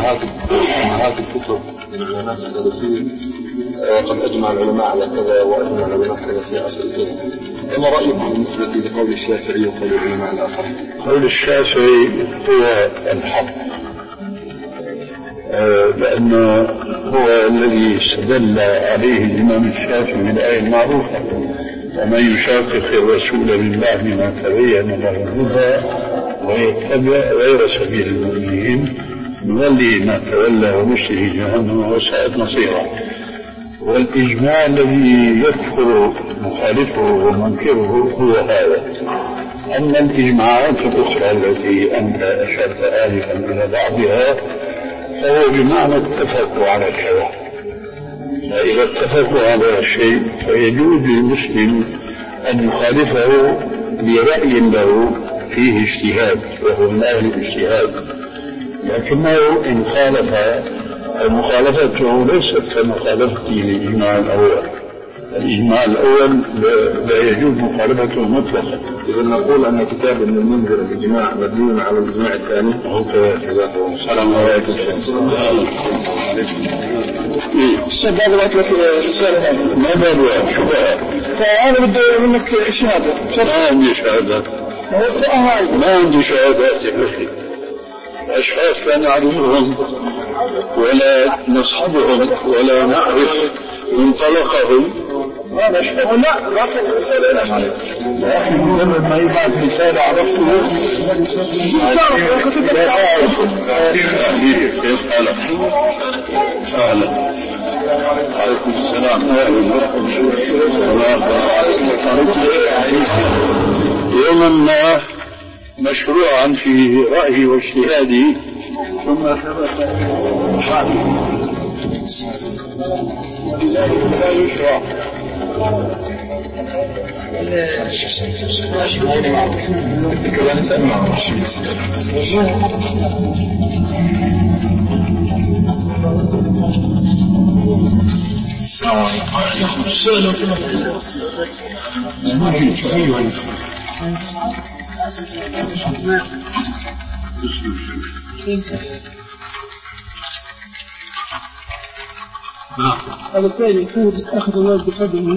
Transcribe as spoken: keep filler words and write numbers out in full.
هذه الكتب من العلماء السلفيين وقد أجمع العلماء على كذا وأجمع العلماء كذا في عصر كذا، فما رأيكم بالنسبة لقول الشافعي وقول العلماء الآخرين؟ قول الشافعي هو الحق، لأنه هو الذي استدل عليه الإمام الشافعي من الآية المعروفة: ومن يشاقق الرسول من بعد ما تبين له الهدى ويتبع غير سبيل المؤمنين نوليه ما تولى ونصله جهنم وساءت مصيره. والإجماع الذي يكفر مخالفه ومنكره هو هذا. أما الإجماعات الأخرى التي أنت أشرت آلفا إلى بعضها فهو بمعنى اتفقوا على كذا، فإذا اتفقوا على الشيء فيجوز للمسلم أن يخالفه برأي له فيه اجتهاد وهو من أهل الاجتهاد، لكنه إن خالف مخالفته ليست كمخالفته للإجماع الأول. الإجماع الأول لا يجوز مخالفته مطلقا. إذا نقول أن كتاب ابن المنذر الإجماع مبني على الإجماع الثاني هو كذا. السلام عليكم. الشيخ هذا وقت لك رسالة ما بالله شو بقى؟ فأنا بدي منك شهادة. ما عندي شهادات. ما عندي شهادات يا أخي. أشخاص لا نعرفهم ولا نصحبهم ولا نعرف منطلقهم. لا لا لكن مجرد ما يبعث رسالة عرفته. كيف حالك؟ أهلا. عليكم السلام. يوما ما مشروعا في رأيي واجتهادي ثم ثبت لا يشرع. السلام عليكم. هذا الثاني يكون أخذ الله بقدر